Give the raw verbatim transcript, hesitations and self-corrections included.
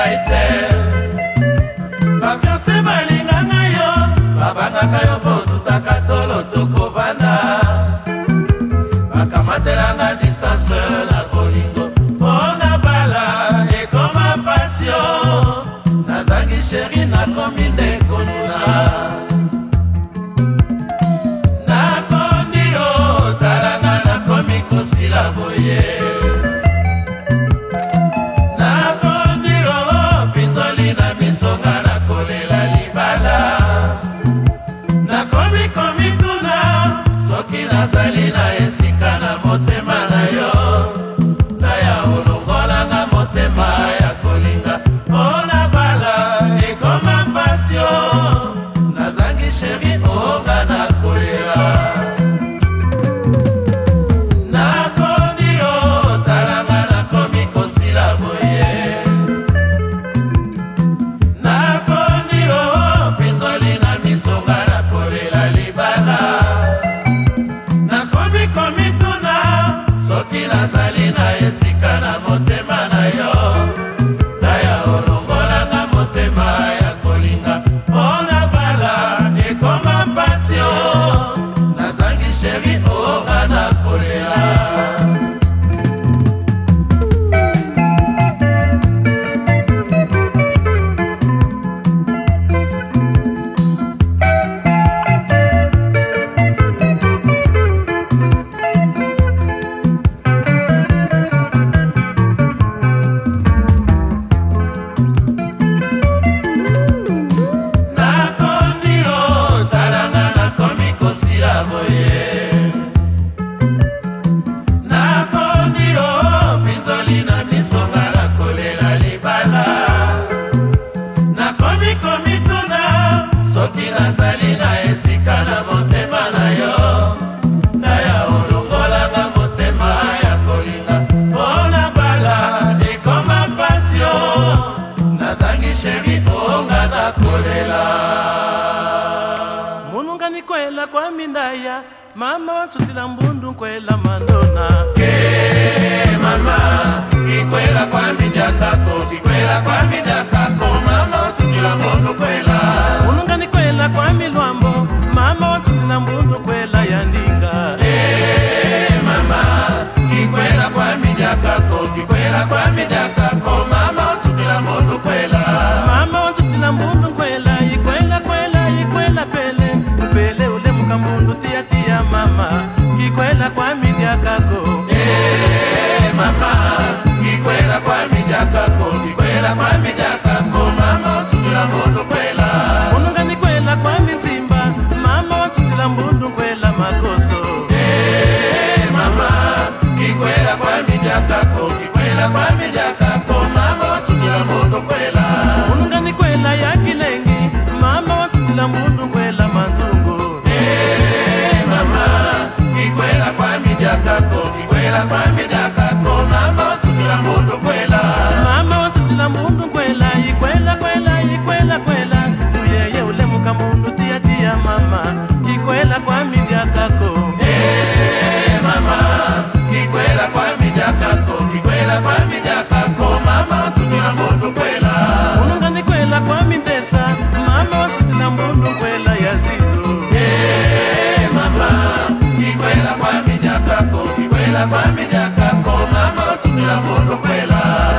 ite bafiance balinganga yo babangaka yo po tutaka tolo tokovanda bakamatelanga distance na bolingo mpona bala ekoma pasio nazangi sheri nakomi nde konuna nakondi yo talanga nakomi kosila boye nazali na esika na motema na yo na ya olongolanga motema ya kolinga mpona bala ekoma pasio nazangi sheri onga na kolela nakondi yo talanga nakomi kosila boye nakondi yo pinzoli na misonga na kolela libala soki nazali na esika na motema na yo na ya olongolanga motema ya kolinga mpona bala ekoma pasio nazangi sheri onga na kolela soki nazali na esika na motema na yo na ya olongolanga motema ya kolinga mpona bala ekoma pasio nazangi sheri onga na kolela munungani kwela kwa mindaya mama watsutila mbundu kwela mandona ke mama kikwela kwa midakako kikwela kwa midakako mama watsutila mbundu kwela munungani kwela kwa milwambo mama watsutila mbundu kwela ya ndinga eh mama kikwela kwa midakako kikwela kwa midakako mama watsutila mbundu kwela mama watsutila mbundu kwela ikwela kwela ikwela pele pele ule mukambundu tia tia mama kikwela kwa midakako eh mama kikwela kwa midakako kikwela kwa midakako mama watsutila mbundu kwela munungani kwela kwa minzimba mama watsutila mbundu kwela makoso eh mama kikwela kwa midakako kikwela kwa midakako mama watsutila mbundu kwela munungani kwela ya kilengi mama watsutila mbundu kwela manzungu eh mama kikwela kwa midakako kikwela kwa midakako mama watsutila mbundu kwela mama watsutila mbundu kwela ikwela kwela ikwela kwela uyeye ule mukambundu tia tia mama kikwela kwa midakako eh mama kikwela kwa midakako kikwela kwa midakako mama watsutila mbundu kwela munungani kwela kwa mintesa mama watsutila mbundu kwela ya zitu eh mama kikwela kwa midakako kikwela kwa midakako mama watsutila mbundu kwela